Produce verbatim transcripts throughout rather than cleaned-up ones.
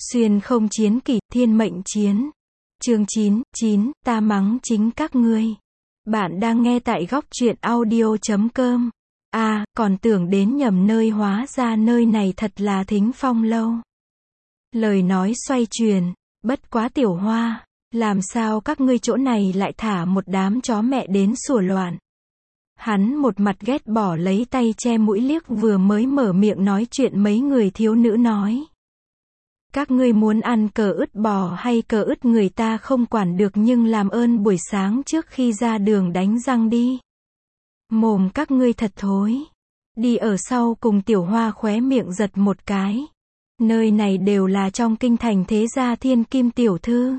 Xuyên không chiến kỷ, thiên mệnh chiến. Chương chín, chín, ta mắng chính các ngươi. Bạn đang nghe tại góc truyện audio chấm com. À, còn tưởng đến nhầm nơi, hóa ra nơi này thật là Thính Phong lâu. Lời nói xoay chuyển, bất quá Tiểu Hoa, làm sao các ngươi chỗ này lại thả một đám chó mẹ đến sủa loạn. Hắn một mặt ghét bỏ lấy tay che mũi liếc vừa mới mở miệng nói chuyện mấy người thiếu nữ nói. Các ngươi muốn ăn cờ ức bò hay cờ ức người ta không quản được, nhưng làm ơn buổi sáng trước khi ra đường đánh răng đi. Mồm các ngươi thật thối. Đi ở sau cùng Tiểu Hoa khóe miệng giật một cái. Nơi này đều là trong kinh thành thế gia thiên kim tiểu thư.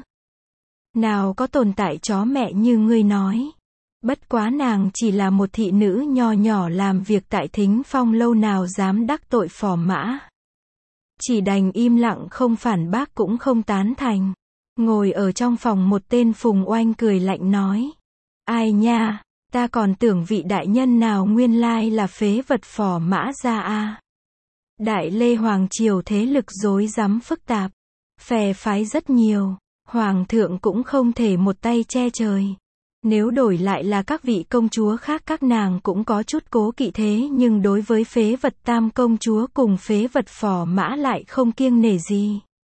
Nào có tồn tại chó mẹ như ngươi nói. Bất quá nàng chỉ là một thị nữ nho nhỏ làm việc tại Thính Phong lâu, nào dám đắc tội phò mã. Chỉ đành im lặng, không phản bác cũng không tán thành. Ngồi ở trong phòng một tên Phùng Oanh cười lạnh nói. Ai nha, ta còn tưởng vị đại nhân nào nguyên lai là phế vật phò mã ra a. Đại Lê Hoàng triều thế lực rối rắm phức tạp. Phe phái rất nhiều. Hoàng thượng cũng không thể một tay che trời. Nếu đổi lại là các vị công chúa khác các nàng cũng có chút cố kỵ, thế nhưng đối với phế vật tam công chúa cùng phế vật phò mã lại không kiêng nể gì.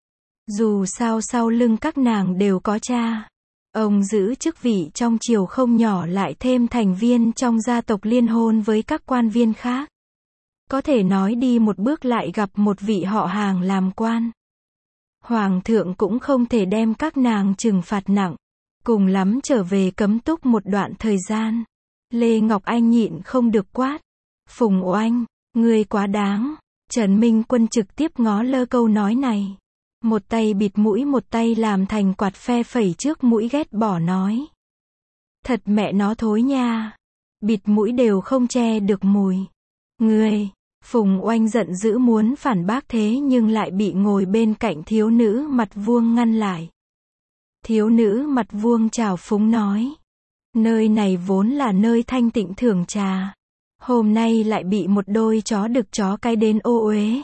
Dù sao sau lưng các nàng đều có cha. Ông giữ chức vị trong triều không nhỏ, lại thêm thành viên trong gia tộc liên hôn với các quan viên khác. Có thể nói đi một bước lại gặp một vị họ hàng làm quan. Hoàng thượng cũng không thể đem các nàng trừng phạt nặng. Cùng lắm trở về cấm túc một đoạn thời gian. Lê Ngọc Anh nhịn không được quát. Phùng Oanh, ngươi quá đáng. Trần Minh Quân trực tiếp ngó lơ câu nói này. Một tay bịt mũi, một tay làm thành quạt phe phẩy trước mũi, ghét bỏ nói. Thật mẹ nó thối nha. Bịt mũi đều không che được mùi. Ngươi, Phùng Oanh giận dữ muốn phản bác, thế nhưng lại bị ngồi bên cạnh thiếu nữ mặt vuông ngăn lại. Thiếu nữ mặt vuông trào phúng nói. Nơi này vốn là nơi thanh tịnh thưởng trà. Hôm nay lại bị một đôi chó đực chó cái đến ô uế.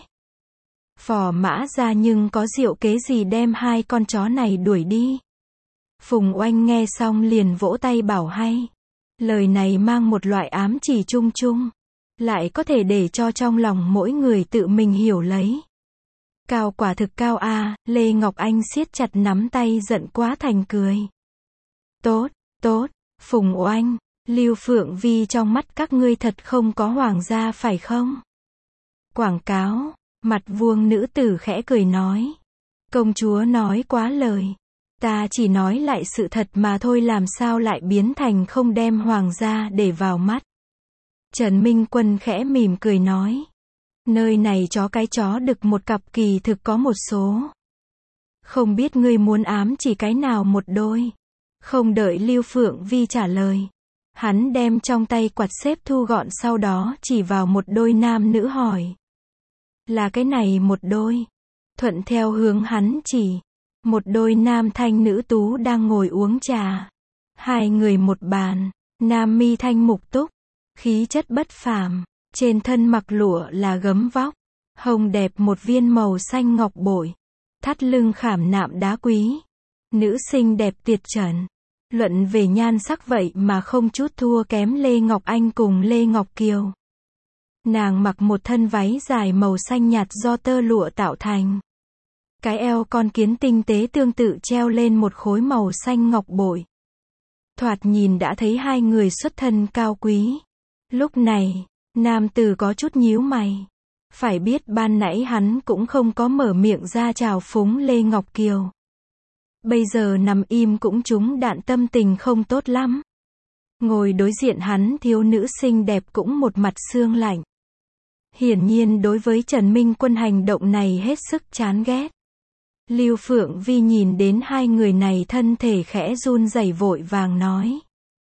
Phò mã ra nhưng có diệu kế gì đem hai con chó này đuổi đi. Phùng Oanh nghe xong liền vỗ tay bảo hay. Lời này mang một loại ám chỉ chung chung. Lại có thể để cho trong lòng mỗi người tự mình hiểu lấy. Cao, quả thực cao a. À, Lê Ngọc Anh siết chặt nắm tay, giận quá thành cười. Tốt, tốt, Phùng Oanh, Lưu Phượng Vi, trong mắt các ngươi thật không có hoàng gia phải không? Quảng cáo, mặt vuông nữ tử khẽ cười nói. Công chúa nói quá lời. Ta chỉ nói lại sự thật mà thôi, làm sao lại biến thành không đem hoàng gia để vào mắt. Trần Minh Quân khẽ mỉm cười nói. Nơi này chó cái chó đực một cặp kỳ thực có một số. Không biết ngươi muốn ám chỉ cái nào một đôi. Không đợi Lưu Phượng Vi trả lời. Hắn đem trong tay quạt xếp thu gọn, sau đó chỉ vào một đôi nam nữ hỏi. Là cái này một đôi. Thuận theo hướng hắn chỉ. Một đôi nam thanh nữ tú đang ngồi uống trà. Hai người một bàn. Nam mi thanh mục túc. Khí chất bất phàm. Trên thân mặc lụa là gấm vóc, hồng đẹp một viên màu xanh ngọc bội, thắt lưng khảm nạm đá quý. Nữ sinh đẹp tuyệt trần. Luận về nhan sắc vậy mà không chút thua kém Lê Ngọc Anh cùng Lê Ngọc Kiều. Nàng mặc một thân váy dài màu xanh nhạt do tơ lụa tạo thành. Cái eo con kiến tinh tế tương tự treo lên một khối màu xanh ngọc bội. Thoạt nhìn đã thấy hai người xuất thân cao quý. Lúc này, nam tử có chút nhíu mày. Phải biết ban nãy hắn cũng không có mở miệng ra chào phúng Lê Ngọc Kiều. Bây giờ nằm im cũng trúng đạn, tâm tình không tốt lắm. Ngồi đối diện hắn thiếu nữ xinh đẹp cũng một mặt sương lạnh. Hiển nhiên đối với Trần Minh Quân hành động này hết sức chán ghét. Lưu Phượng Vi nhìn đến hai người này thân thể khẽ run rẩy, vội vàng nói.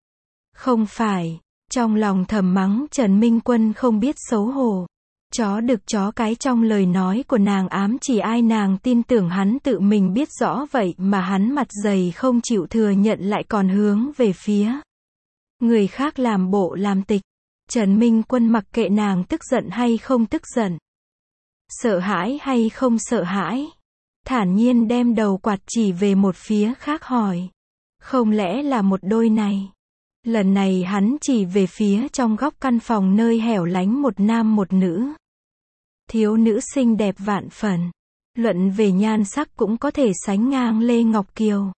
Không phải. Trong lòng thầm mắng Trần Minh Quân không biết xấu hổ. Chó đực chó cái trong lời nói của nàng ám chỉ ai, nàng tin tưởng hắn tự mình biết rõ, vậy mà hắn mặt dày không chịu thừa nhận, lại còn hướng về phía người khác làm bộ làm tịch. Trần Minh Quân mặc kệ nàng tức giận hay không tức giận, sợ hãi hay không sợ hãi, thản nhiên đem đầu quạt chỉ về một phía khác hỏi. Không lẽ là một đôi này? Lần này hắn chỉ về phía trong góc căn phòng nơi hẻo lánh một nam một nữ. Thiếu nữ xinh đẹp vạn phần. Luận về nhan sắc cũng có thể sánh ngang Lê Ngọc Kiều.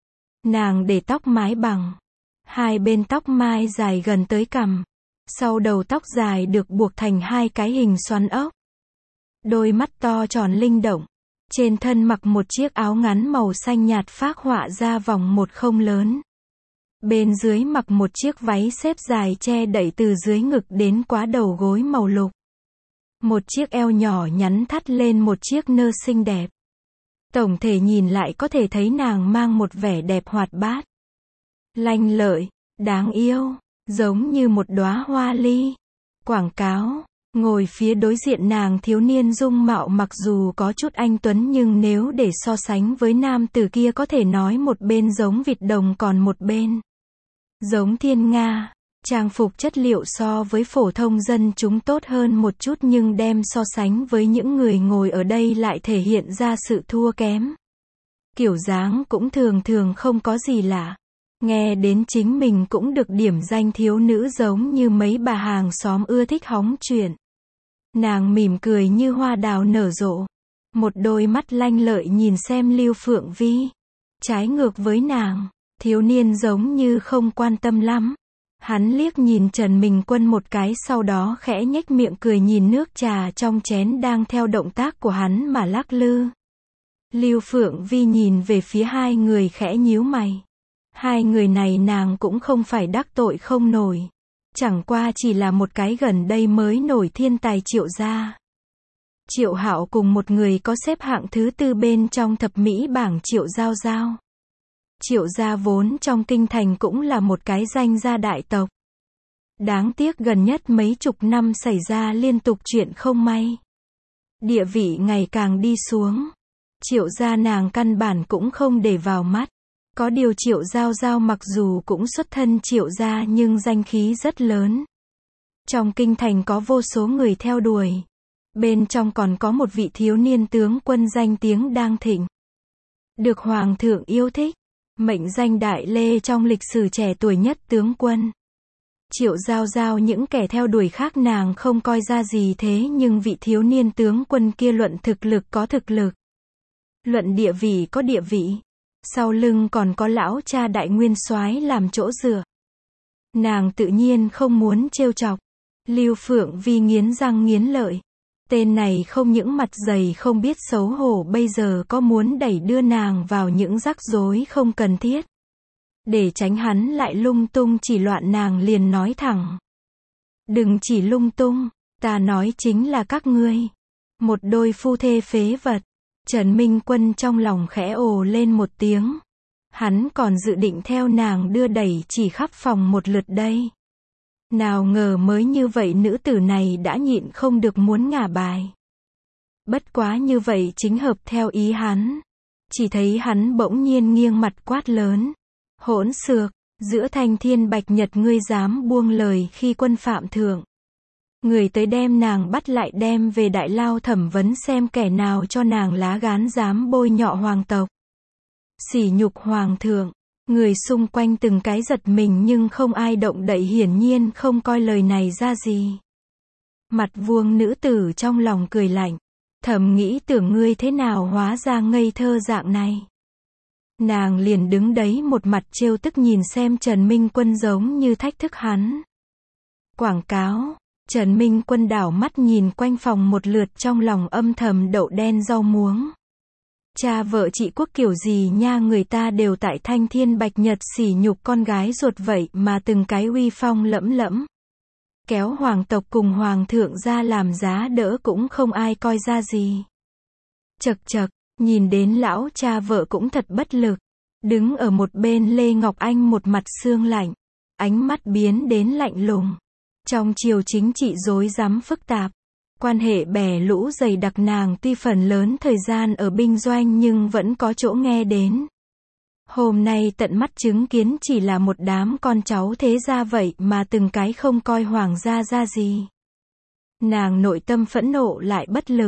Nàng để tóc mái bằng. Hai bên tóc mai dài gần tới cằm. Sau đầu tóc dài được buộc thành hai cái hình xoắn ốc. Đôi mắt to tròn linh động. Trên thân mặc một chiếc áo ngắn màu xanh nhạt phác họa ra vòng một không lớn. Bên dưới mặc một chiếc váy xếp dài che đậy từ dưới ngực đến quá đầu gối màu lục. Một chiếc eo nhỏ nhắn thắt lên một chiếc nơ xinh đẹp. Tổng thể nhìn lại có thể thấy nàng mang một vẻ đẹp hoạt bát, lanh lợi, đáng yêu, giống như một đóa hoa ly. Quảng cáo. Ngồi phía đối diện nàng thiếu niên dung mạo mặc dù có chút anh tuấn nhưng nếu để so sánh với nam tử kia có thể nói một bên giống vịt đồng còn một bên giống thiên nga. Trang phục chất liệu so với phổ thông dân chúng tốt hơn một chút nhưng đem so sánh với những người ngồi ở đây lại thể hiện ra sự thua kém. Kiểu dáng cũng thường thường không có gì lạ. Nghe đến chính mình cũng được điểm danh thiếu nữ giống như mấy bà hàng xóm ưa thích hóng chuyện. Nàng mỉm cười như hoa đào nở rộ. Một đôi mắt lanh lợi nhìn xem Lưu Phượng Vi. Trái ngược với nàng, thiếu niên giống như không quan tâm lắm. Hắn liếc nhìn Trần Minh Quân một cái sau đó khẽ nhếch miệng cười nhìn nước trà trong chén đang theo động tác của hắn mà lắc lư. Lưu Phượng Vi nhìn về phía hai người khẽ nhíu mày. Hai người này nàng cũng không phải đắc tội không nổi. Chẳng qua chỉ là một cái gần đây mới nổi thiên tài Triệu gia. Triệu Hạo cùng một người có xếp hạng thứ tư bên trong thập mỹ bảng Triệu Giao Giao. Triệu gia vốn trong kinh thành cũng là một cái danh gia đại tộc. Đáng tiếc gần nhất mấy chục năm xảy ra liên tục chuyện không may. Địa vị ngày càng đi xuống. Triệu gia nàng căn bản cũng không để vào mắt. Có điều Triệu Giao Giao mặc dù cũng xuất thân Triệu gia nhưng danh khí rất lớn. Trong kinh thành có vô số người theo đuổi. Bên trong còn có một vị thiếu niên tướng quân danh tiếng đang thịnh. Được Hoàng thượng yêu thích. Mệnh danh Đại Lê trong lịch sử trẻ tuổi nhất tướng quân. Triệu Giao Giao những kẻ theo đuổi khác nàng không coi ra gì thế nhưng vị thiếu niên tướng quân kia luận thực lực có thực lực. Luận địa vị có địa vị. Sau lưng còn có lão cha Đại Nguyên Soái làm chỗ dựa. Nàng tự nhiên không muốn trêu chọc. Lưu Phượng Vi nghiến răng nghiến lợi. Tên này không những mặt dày không biết xấu hổ bây giờ có muốn đẩy đưa nàng vào những rắc rối không cần thiết. Để tránh hắn lại lung tung chỉ loạn nàng liền nói thẳng. Đừng chỉ lung tung, ta nói chính là các ngươi. Một đôi phu thê phế vật. Trần Minh Quân trong lòng khẽ ồ lên một tiếng. Hắn còn dự định theo nàng đưa đẩy chỉ khắp phòng một lượt đây. Nào ngờ mới như vậy nữ tử này đã nhịn không được muốn ngả bài. Bất quá như vậy chính hợp theo ý hắn. Chỉ thấy hắn bỗng nhiên nghiêng mặt quát lớn. Hỗn xược, giữa thanh thiên bạch nhật ngươi dám buông lời khi quân phạm thượng. Người tới đem nàng bắt lại đem về đại lao thẩm vấn xem kẻ nào cho nàng lá gán dám bôi nhọ hoàng tộc. Sỉ nhục hoàng thượng. Người xung quanh từng cái giật mình nhưng không ai động đậy hiển nhiên không coi lời này ra gì. Mặt vuông nữ tử trong lòng cười lạnh. Thầm nghĩ tưởng ngươi thế nào hóa ra ngây thơ dạng này. Nàng liền đứng đấy một mặt trêu tức nhìn xem Trần Minh Quân giống như thách thức hắn. Quảng cáo. Trần Minh Quân đảo mắt nhìn quanh phòng một lượt trong lòng âm thầm đậu đen rau muống. Cha vợ chị quốc kiểu gì nha người ta đều tại thanh thiên bạch nhật sỉ nhục con gái ruột vậy mà từng cái uy phong lẫm lẫm. Kéo hoàng tộc cùng hoàng thượng ra làm giá đỡ cũng không ai coi ra gì. Chật chật, nhìn đến lão cha vợ cũng thật bất lực. Đứng ở một bên Lê Ngọc Anh một mặt sương lạnh. Ánh mắt biến đến lạnh lùng. Trong triều chính trị rối rắm phức tạp. Quan hệ bè lũ dày đặc nàng tuy phần lớn thời gian ở binh doanh nhưng vẫn có chỗ nghe đến. Hôm nay tận mắt chứng kiến chỉ là một đám con cháu thế gia vậy mà từng cái không coi hoàng gia ra gì. Nàng nội tâm phẫn nộ lại bất lực.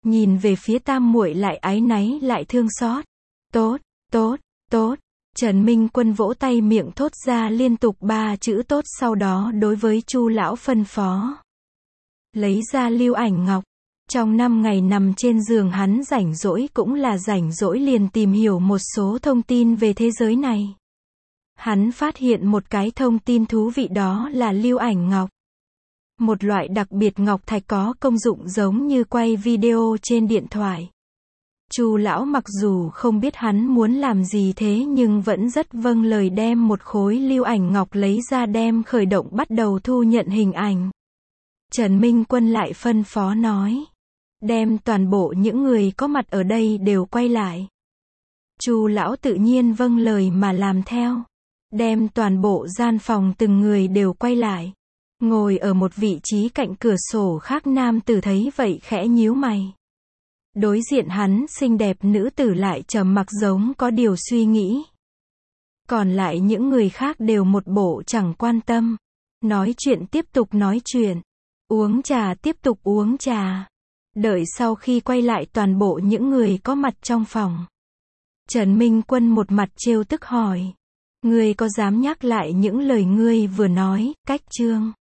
Nhìn về phía Tam muội lại áy náy lại thương xót. Tốt, tốt, tốt. Trần Minh Quân vỗ tay miệng thốt ra liên tục ba chữ tốt, sau đó đối với Chu lão phân phó. Lấy ra lưu ảnh ngọc. Trong năm ngày nằm trên giường hắn rảnh rỗi cũng là rảnh rỗi liền tìm hiểu một số thông tin về thế giới này. Hắn phát hiện một cái thông tin thú vị, đó là lưu ảnh ngọc. Một loại đặc biệt ngọc thạch có công dụng giống như quay video trên điện thoại. Chu lão mặc dù không biết hắn muốn làm gì thế nhưng vẫn rất vâng lời đem một khối lưu ảnh ngọc lấy ra đem khởi động bắt đầu thu nhận hình ảnh. Trần Minh Quân lại phân phó nói. Đem toàn bộ những người có mặt ở đây đều quay lại. Chu lão tự nhiên vâng lời mà làm theo. Đem toàn bộ gian phòng từng người đều quay lại. Ngồi ở một vị trí cạnh cửa sổ khác nam tử thấy vậy khẽ nhíu mày. Đối diện hắn xinh đẹp nữ tử lại trầm mặc giống có điều suy nghĩ. Còn lại những người khác đều một bộ chẳng quan tâm. Nói chuyện tiếp tục nói chuyện. Uống trà tiếp tục uống trà. Đợi sau khi quay lại toàn bộ những người có mặt trong phòng. Trần Minh Quân một mặt trêu tức hỏi. Ngươi có dám nhắc lại những lời ngươi vừa nói, Cách Trương?